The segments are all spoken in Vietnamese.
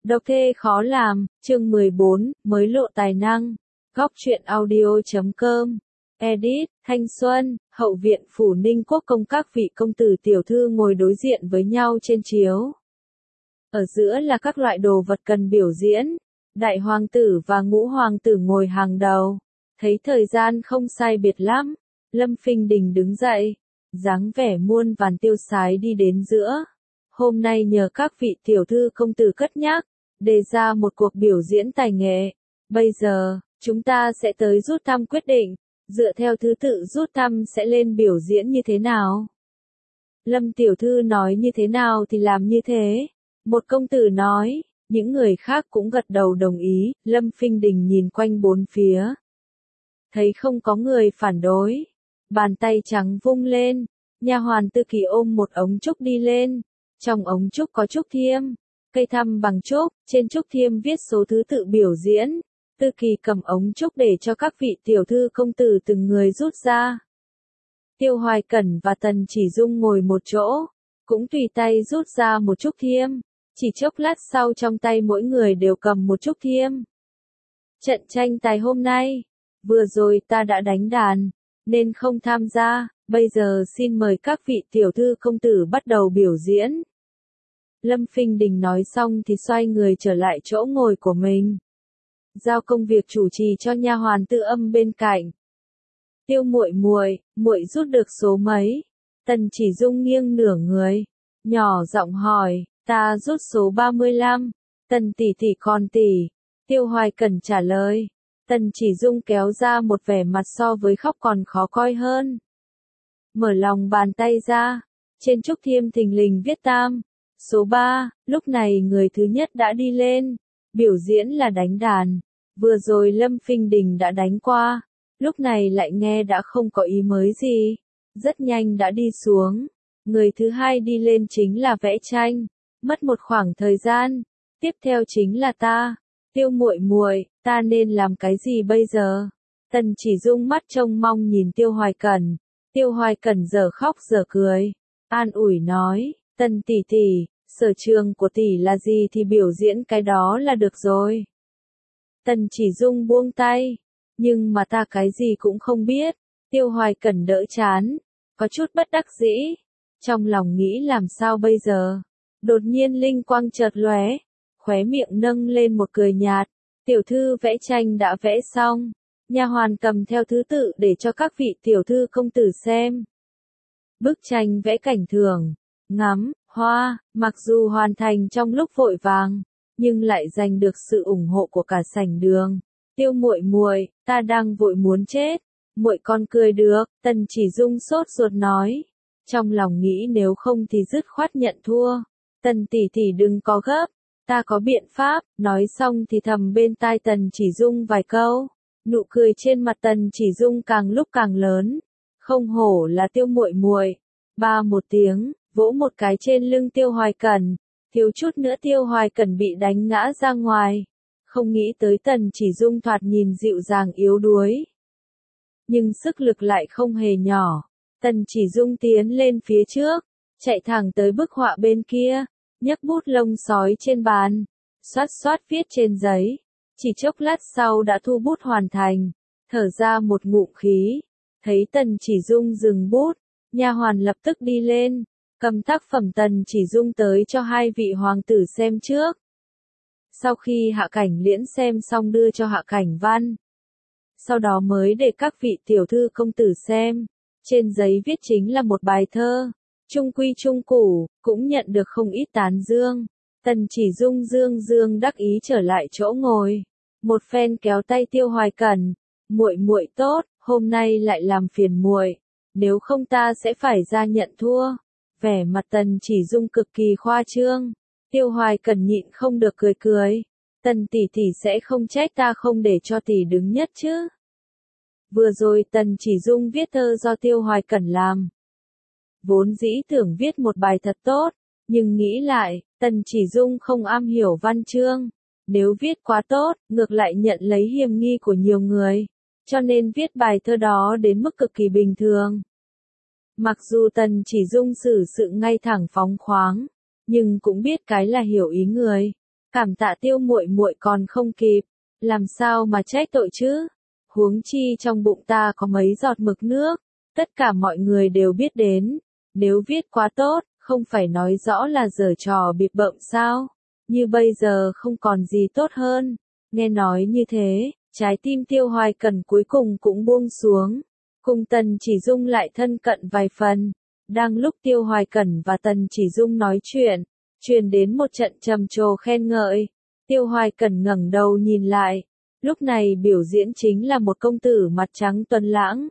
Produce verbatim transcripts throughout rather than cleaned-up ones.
Độc thê khó làm, chương mười bốn, mới lộ tài năng. Góc truyện audio chấm com. Edit, Thanh Xuân, hậu viện phủ Ninh Quốc công các vị công tử tiểu thư ngồi đối diện với nhau trên chiếu. Ở giữa là các loại đồ vật cần biểu diễn. Đại hoàng tử và ngũ hoàng tử ngồi hàng đầu. Thấy thời gian không sai biệt lắm, Lâm Phinh Đình đứng dậy, dáng vẻ muôn vàn tiêu sái đi đến giữa. Hôm nay nhờ các vị tiểu thư công tử cất nhắc, đề ra một cuộc biểu diễn tài nghệ. Bây giờ, chúng ta sẽ tới rút thăm quyết định, dựa theo thứ tự rút thăm sẽ lên biểu diễn như thế nào. Lâm tiểu thư nói như thế nào thì làm như thế. Một công tử nói, những người khác cũng gật đầu đồng ý. Lâm Phinh Đình nhìn quanh bốn phía, thấy không có người phản đối, bàn tay trắng vung lên, nha hoàn Tư Kỳ ôm một ống trúc đi lên, trong ống trúc có trúc thiêm, cây thăm bằng trúc, trên trúc thiêm viết số thứ tự biểu diễn. Tư Kỳ cầm ống trúc để cho các vị tiểu thư công tử từng người rút ra. Tiêu Hoài Cẩn và Tần Chỉ Dung ngồi một chỗ, cũng tùy tay rút ra một trúc thiêm, chỉ chốc lát sau trong tay mỗi người đều cầm một trúc thiêm. Trận tranh tài hôm nay, vừa rồi ta đã đánh đàn, nên không tham gia, bây giờ xin mời các vị tiểu thư công tử bắt đầu biểu diễn. Lâm Phinh Đình nói xong thì xoay người trở lại chỗ ngồi của mình, giao công việc chủ trì cho nha hoàn Tư Âm bên cạnh. Tiêu muội muội, muội rút được số mấy? Tần Chỉ Dung nghiêng nửa người, nhỏ giọng hỏi. Ta rút số ba mươi lăm. Tần tỷ tỷ còn tỷ. Tiêu Hoài Cẩn trả lời. Tần Chỉ Dung kéo ra một vẻ mặt so với khóc còn khó coi hơn. Mở lòng bàn tay ra, trên trúc thiêm thình lình viết tam. Số ba, lúc này người thứ nhất đã đi lên. Biểu diễn là đánh đàn. Vừa rồi Lâm Phinh Đình đã đánh qua, lúc này lại nghe đã không có ý mới gì. Rất nhanh đã đi xuống. Người thứ hai đi lên chính là vẽ tranh. Mất một khoảng thời gian, tiếp theo chính là ta. Tiêu muội muội, ta nên làm cái gì bây giờ? Tần Chỉ Dung mắt trông mong nhìn Tiêu Hoài Cẩn. Tiêu Hoài Cẩn giờ khóc giờ cười, an ủi nói, Tần tỷ tỷ, sở trường của tỷ là gì thì biểu diễn cái đó là được rồi. Tần Chỉ Dung buông tay, nhưng mà ta cái gì cũng không biết. Tiêu Hoài Cẩn đỡ chán, có chút bất đắc dĩ, trong lòng nghĩ làm sao bây giờ. Đột nhiên linh quang chợt lóe, khóe miệng nâng lên một cười nhạt. Tiểu thư vẽ tranh đã vẽ xong, nha hoàn cầm theo thứ tự để cho các vị tiểu thư công tử xem. Bức tranh vẽ cảnh thường, ngắm, hoa, mặc dù hoàn thành trong lúc vội vàng, nhưng lại giành được sự ủng hộ của cả sảnh đường. Tiêu muội muội, ta đang vội muốn chết, muội con cười được. Tần Chỉ Dung sốt ruột nói, trong lòng nghĩ nếu không thì dứt khoát nhận thua. Tần tỷ tỷ đừng có gấp, ta có biện pháp. Nói xong thì thầm bên tai Tần Chỉ Dung vài câu. Nụ cười trên mặt Tần Chỉ Dung càng lúc càng lớn. Không hổ là Tiêu muội muội. Ba một tiếng, vỗ một cái trên lưng Tiêu Hoài Cẩn, thiếu chút nữa Tiêu Hoài Cẩn bị đánh ngã ra ngoài. Không nghĩ tới Tần Chỉ Dung thoạt nhìn dịu dàng yếu đuối, nhưng sức lực lại không hề nhỏ. Tần Chỉ Dung tiến lên phía trước, chạy thẳng tới bức họa bên kia, nhấc bút lông sói trên bàn, xoát xoát viết trên giấy. Chỉ chốc lát sau đã thu bút hoàn thành, thở ra một ngụm khí. Thấy Tần Chỉ Dung dừng bút, nha hoàn lập tức đi lên, cầm tác phẩm Tần Chỉ Dung tới cho hai vị hoàng tử xem trước. Sau khi Hạ Cảnh Liễn xem xong đưa cho Hạ Cảnh Văn, sau đó mới để các vị tiểu thư công tử xem. Trên giấy viết chính là một bài thơ, trung quy trung củ, cũng nhận được không ít tán dương. Tần Chỉ Dung dương dương đắc ý trở lại chỗ ngồi, một phen kéo tay Tiêu Hoài Cẩn, muội muội tốt, hôm nay lại làm phiền muội, nếu không ta sẽ phải ra nhận thua. Vẻ mặt Tần Chỉ Dung cực kỳ khoa trương. Tiêu Hoài Cẩn nhịn không được cười cười. Tần tỷ tỷ sẽ không trách ta không để cho tỷ đứng nhất chứ? Vừa rồi Tần Chỉ Dung viết thơ do Tiêu Hoài Cẩn làm. Vốn dĩ tưởng viết một bài thật tốt, nhưng nghĩ lại, Tần Chỉ Dung không am hiểu văn chương. Nếu viết quá tốt, ngược lại nhận lấy hiềm nghi của nhiều người. Cho nên viết bài thơ đó đến mức cực kỳ bình thường. Mặc dù Tần Chỉ Dung xử sự ngay thẳng phóng khoáng, nhưng cũng biết cái là hiểu ý người. Cảm tạ Tiêu muội muội còn không kịp, làm sao mà trách tội chứ? Huống chi trong bụng ta có mấy giọt mực nước, tất cả mọi người đều biết đến, nếu viết quá tốt, không phải nói rõ là giở trò bịp bợm sao? Như bây giờ không còn gì tốt hơn. Nghe nói như thế, trái tim Tiêu Hoài Cẩn cuối cùng cũng buông xuống. Cùng Tần Chỉ Dung lại thân cận vài phần. Đang lúc Tiêu Hoài Cẩn và Tần Chỉ Dung nói chuyện, truyền đến một trận trầm trồ khen ngợi. Tiêu Hoài Cẩn ngẩng đầu nhìn lại. Lúc này biểu diễn chính là một công tử mặt trắng tuấn lãng.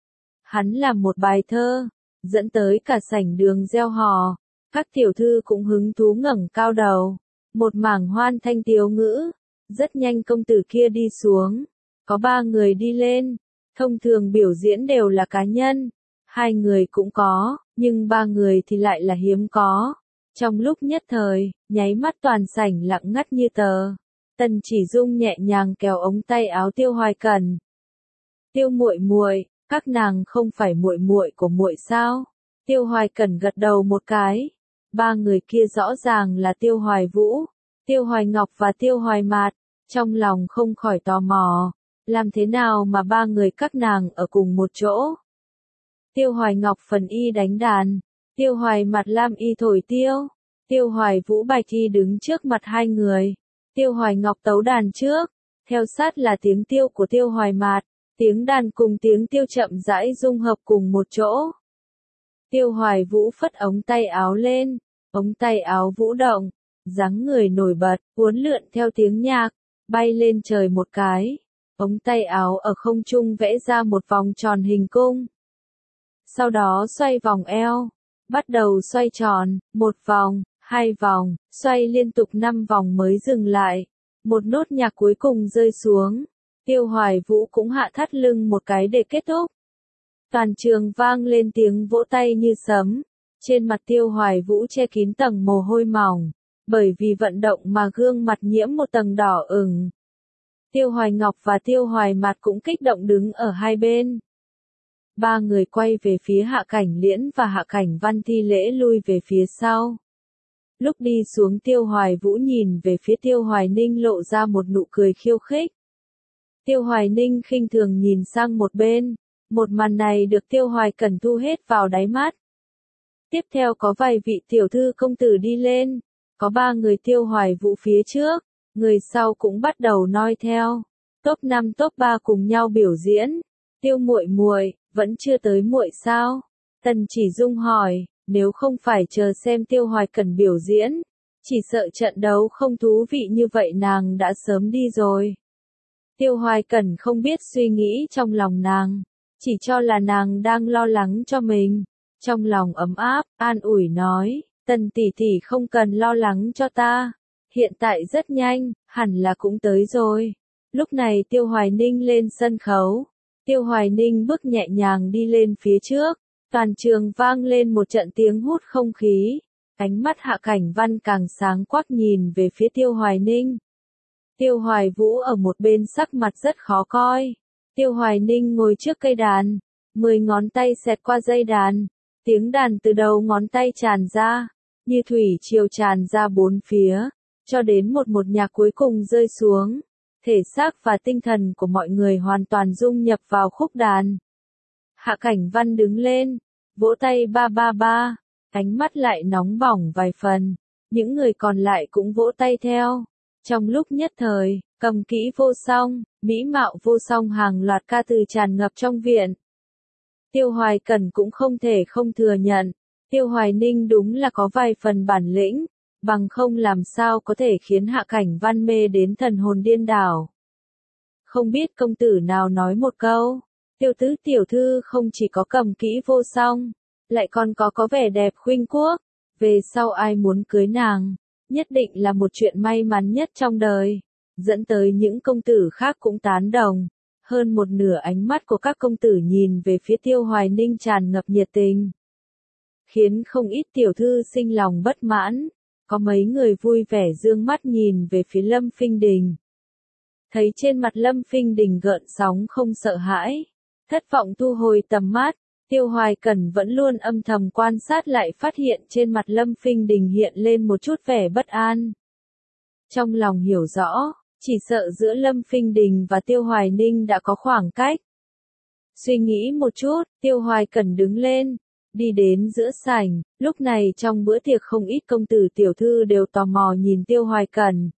Hắn làm một bài thơ, dẫn tới cả sảnh đường reo hò. Các tiểu thư cũng hứng thú ngẩng cao đầu. Một mảng hoan thanh tiếu ngữ. Rất nhanh công tử kia đi xuống. Có ba người đi lên. Thông thường biểu diễn đều là cá nhân. Hai người cũng có, nhưng ba người thì lại là hiếm có. Trong lúc nhất thời, nháy mắt toàn sảnh lặng ngắt như tờ. Tần Chỉ Dung nhẹ nhàng kéo ống tay áo Tiêu Hoài Cẩn. Tiêu muội muội, các nàng không phải muội muội của muội sao? Tiêu Hoài Cẩn gật đầu một cái. Ba người kia rõ ràng là Tiêu Hoài Vũ, Tiêu Hoài Ngọc và Tiêu Hoài Mạt. Trong lòng không khỏi tò mò, làm thế nào mà ba người các nàng ở cùng một chỗ? Tiêu Hoài Ngọc phần y đánh đàn, Tiêu Hoài Mạt lam y thổi tiêu, Tiêu Hoài Vũ bạch y đứng trước mặt hai người. Tiêu Hoài Ngọc tấu đàn trước, theo sát là tiếng tiêu của Tiêu Hoài Mạt, tiếng đàn cùng tiếng tiêu chậm rãi dung hợp cùng một chỗ. Tiêu Hoài Vũ phất ống tay áo lên, ống tay áo vũ động, dáng người nổi bật, uốn lượn theo tiếng nhạc, bay lên trời một cái. Ống tay áo ở không trung vẽ ra một vòng tròn hình cung. Sau đó xoay vòng eo, bắt đầu xoay tròn, một vòng, hai vòng, xoay liên tục năm vòng mới dừng lại. Một nốt nhạc cuối cùng rơi xuống. Tiêu Hoài Vũ cũng hạ thắt lưng một cái để kết thúc. Toàn trường vang lên tiếng vỗ tay như sấm. Trên mặt Tiêu Hoài Vũ che kín tầng mồ hôi mỏng, bởi vì vận động mà gương mặt nhiễm một tầng đỏ ửng. Tiêu Hoài Ngọc và Tiêu Hoài Mạt cũng kích động đứng ở hai bên. Ba người quay về phía Hạ Cảnh Liễn và Hạ Cảnh Văn thi lễ lui về phía sau. Lúc đi xuống Tiêu Hoài Vũ nhìn về phía Tiêu Hoài Ninh lộ ra một nụ cười khiêu khích. Tiêu Hoài Ninh khinh thường nhìn sang một bên. Một màn này được Tiêu Hoài Cẩn thu hết vào đáy mắt. Tiếp theo có vài vị tiểu thư công tử đi lên. Có ba người Tiêu Hoài Vũ phía trước. Người sau cũng bắt đầu noi theo. Top năm top ba cùng nhau biểu diễn. Tiêu muội muội, vẫn chưa tới muội sao? Tần Chỉ Dung hỏi, nếu không phải chờ xem Tiêu Hoài Cẩn biểu diễn, chỉ sợ trận đấu không thú vị như vậy nàng đã sớm đi rồi. Tiêu Hoài Cẩn không biết suy nghĩ trong lòng nàng, chỉ cho là nàng đang lo lắng cho mình. Trong lòng ấm áp, an ủi nói, Tần tỷ tỷ không cần lo lắng cho ta. Hiện tại rất nhanh, hẳn là cũng tới rồi. Lúc này Tiêu Hoài Ninh lên sân khấu. Tiêu Hoài Ninh bước nhẹ nhàng đi lên phía trước. Toàn trường vang lên một trận tiếng hút không khí. Ánh mắt Hạ Cảnh Văn càng sáng quắc nhìn về phía Tiêu Hoài Ninh. Tiêu Hoài Vũ ở một bên sắc mặt rất khó coi. Tiêu Hoài Ninh ngồi trước cây đàn. Mười ngón tay xẹt qua dây đàn. Tiếng đàn từ đầu ngón tay tràn ra. Như thủy triều tràn ra bốn phía. Cho đến một một nhạc cuối cùng rơi xuống. Thể xác và tinh thần của mọi người hoàn toàn dung nhập vào khúc đàn. Hạ Cảnh Văn đứng lên, vỗ tay ba ba ba, ánh mắt lại nóng bỏng vài phần. Những người còn lại cũng vỗ tay theo. Trong lúc nhất thời, cầm kỹ vô song, mỹ mạo vô song hàng loạt ca từ tràn ngập trong viện. Tiêu Hoài Cẩn cũng không thể không thừa nhận. Tiêu Hoài Ninh đúng là có vài phần bản lĩnh. Bằng không làm sao có thể khiến Hạ Cảnh Văn mê đến thần hồn điên đảo. Không biết công tử nào nói một câu, Tiêu tứ tiểu thư không chỉ có cầm kỹ vô song, lại còn có có vẻ đẹp khuynh quốc, về sau ai muốn cưới nàng, nhất định là một chuyện may mắn nhất trong đời, dẫn tới những công tử khác cũng tán đồng. Hơn một nửa ánh mắt của các công tử nhìn về phía Tiêu Hoài Ninh tràn ngập nhiệt tình, khiến không ít tiểu thư sinh lòng bất mãn. Có mấy người vui vẻ dương mắt nhìn về phía Lâm Phinh Đình. Thấy trên mặt Lâm Phinh Đình gợn sóng không sợ hãi. Thất vọng thu hồi tầm mắt. Tiêu Hoài Cẩn vẫn luôn âm thầm quan sát lại phát hiện trên mặt Lâm Phinh Đình hiện lên một chút vẻ bất an. Trong lòng hiểu rõ, chỉ sợ giữa Lâm Phinh Đình và Tiêu Hoài Ninh đã có khoảng cách. Suy nghĩ một chút, Tiêu Hoài Cẩn đứng lên, đi đến giữa sảnh, lúc này trong bữa tiệc không ít công tử tiểu thư đều tò mò nhìn Tiêu Hoài Cẩn.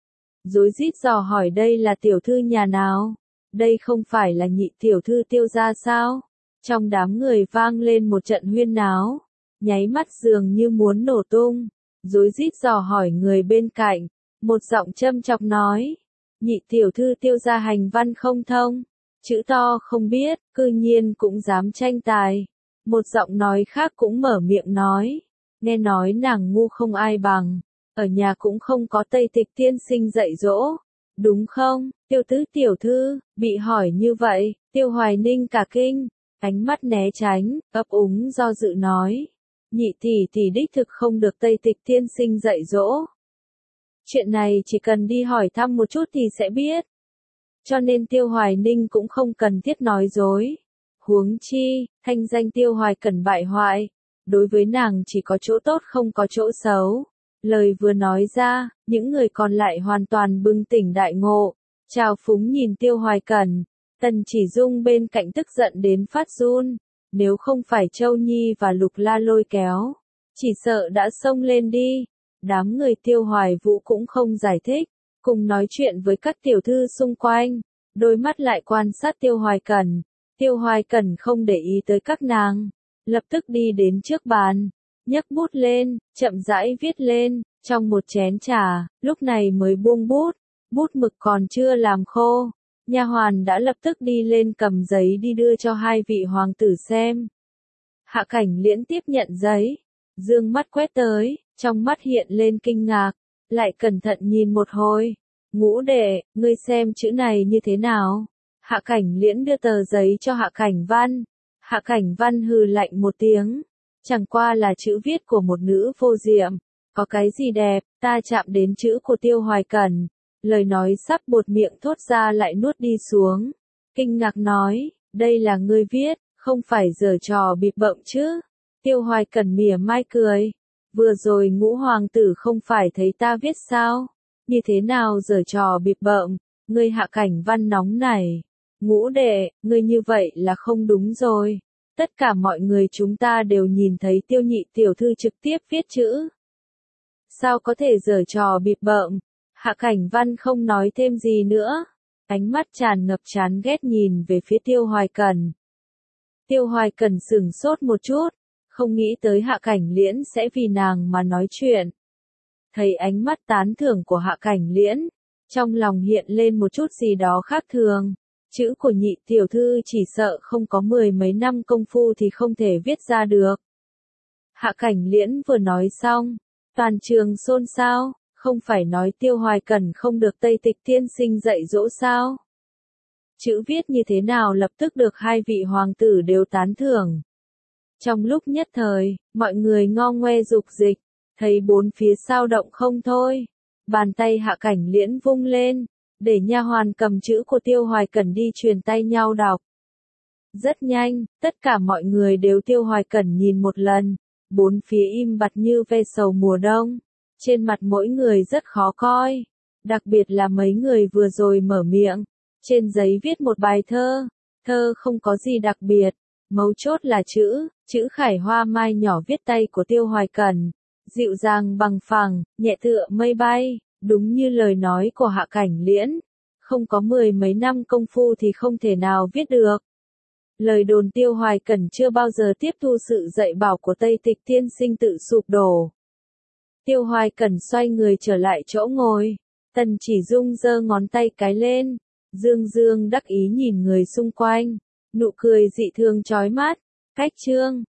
Rối rít dò hỏi đây là tiểu thư nhà nào? Đây không phải là nhị tiểu thư Tiêu gia sao? Trong đám người vang lên một trận huyên náo, nháy mắt dường như muốn nổ tung, rối rít dò hỏi người bên cạnh, một giọng châm chọc nói, nhị tiểu thư Tiêu gia hành văn không thông, chữ to không biết, cư nhiên cũng dám tranh tài. Một giọng nói khác cũng mở miệng nói, nghe nói nàng ngu không ai bằng, ở nhà cũng không có Tây Tịch tiên sinh dạy dỗ, đúng không? Tiêu tứ tiểu thư, bị hỏi như vậy, Tiêu Hoài Ninh cả kinh, ánh mắt né tránh, ấp úng do dự nói, nhị tỷ tỷ đích thực không được Tây Tịch tiên sinh dạy dỗ. Chuyện này chỉ cần đi hỏi thăm một chút thì sẽ biết. Cho nên Tiêu Hoài Ninh cũng không cần thiết nói dối. Huống chi, thanh danh Tiêu Hoài Cẩn bại hoại, đối với nàng chỉ có chỗ tốt không có chỗ xấu. Lời vừa nói ra, những người còn lại hoàn toàn bừng tỉnh đại ngộ, trào phúng nhìn Tiêu Hoài Cẩn. Tần Chỉ Dung bên cạnh tức giận đến phát run, nếu không phải Châu Nhi và Lục La lôi kéo, chỉ sợ đã xông lên đi. Đám người Tiêu Hoài Vũ cũng không giải thích, cùng nói chuyện với các tiểu thư xung quanh, đôi mắt lại quan sát Tiêu Hoài Cẩn. Tiêu Hoài Cẩn không để ý tới các nàng, lập tức đi đến trước bàn, nhấc bút lên, chậm rãi viết lên, trong một chén trà, lúc này mới buông bút, bút mực còn chưa làm khô, nha hoàn đã lập tức đi lên cầm giấy đi đưa cho hai vị hoàng tử xem. Hạ Cảnh Liễn tiếp nhận giấy, dương mắt quét tới, trong mắt hiện lên kinh ngạc, lại cẩn thận nhìn một hồi, ngũ đệ, ngươi xem chữ này như thế nào? Hạ Cảnh Liễn đưa tờ giấy cho Hạ Cảnh Văn. Hạ Cảnh Văn hừ lạnh một tiếng. Chẳng qua là chữ viết của một nữ vô diệm. Có cái gì đẹp, ta chạm đến chữ của Tiêu Hoài Cẩn. Lời nói sắp buột miệng thốt ra lại nuốt đi xuống. Kinh ngạc nói, đây là ngươi viết, không phải giở trò bịp bợm chứ. Tiêu Hoài Cẩn mỉa mai cười. Vừa rồi ngũ hoàng tử không phải thấy ta viết sao? Như thế nào giở trò bịp bợm? Ngươi Hạ Cảnh Văn nóng này. Ngũ đệ, ngươi như vậy là không đúng rồi. Tất cả mọi người chúng ta đều nhìn thấy Tiêu nhị tiểu thư trực tiếp viết chữ. Sao có thể giở trò bịp bợm? Hạ Cảnh Văn không nói thêm gì nữa. Ánh mắt tràn ngập chán ghét nhìn về phía Tiêu Hoài Cẩn. Tiêu Hoài Cẩn sửng sốt một chút, không nghĩ tới Hạ Cảnh Liễn sẽ vì nàng mà nói chuyện. Thấy ánh mắt tán thưởng của Hạ Cảnh Liễn, trong lòng hiện lên một chút gì đó khác thường. Chữ của nhị tiểu thư chỉ sợ không có mười mấy năm công phu thì không thể viết ra được. Hạ Cảnh Liễn vừa nói xong, toàn trường xôn xao, không phải nói Tiêu Hoài Cẩn không được Tây Tịch tiên sinh dạy dỗ sao? Chữ viết như thế nào lập tức được hai vị hoàng tử đều tán thưởng. Trong lúc nhất thời, mọi người ngo ngoe dục dịch, thấy bốn phía sao động không thôi. Bàn tay Hạ Cảnh Liễn vung lên, để nha hoàn cầm chữ của Tiêu Hoài Cẩn đi truyền tay nhau đọc. Rất nhanh, tất cả mọi người đều Tiêu Hoài Cẩn nhìn một lần, bốn phía im bặt như ve sầu mùa đông, trên mặt mỗi người rất khó coi, đặc biệt là mấy người vừa rồi mở miệng, trên giấy viết một bài thơ, thơ không có gì đặc biệt, mấu chốt là chữ, chữ khải hoa mai nhỏ viết tay của Tiêu Hoài Cẩn, dịu dàng bằng phẳng, nhẹ tựa mây bay. Đúng như lời nói của Hạ Cảnh Liễn, không có mười mấy năm công phu thì không thể nào viết được. Lời đồn Tiêu Hoài Cẩn chưa bao giờ tiếp thu sự dạy bảo của Tây Tịch tiên sinh tự sụp đổ. Tiêu Hoài Cẩn xoay người trở lại chỗ ngồi, Tần Chỉ Dung giơ ngón tay cái lên, dương dương đắc ý nhìn người xung quanh, nụ cười dị thường chói mắt, cách chương.